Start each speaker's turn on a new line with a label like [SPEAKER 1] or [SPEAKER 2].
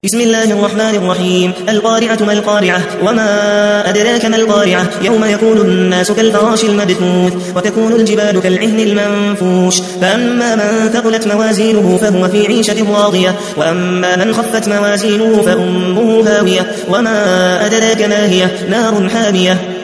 [SPEAKER 1] بسم الله الرحمن الرحيم. القارعة ما القارعة وما أدراك ما القارعة يوم يكون الناس كالفراش المبثوث وتكون الجبال كالعهن المنفوش فأما من ثقلت موازينه فهو في عيشة راضية وأما من خفت موازينه فأمه هاوية وما أدراك ما هي نار حامية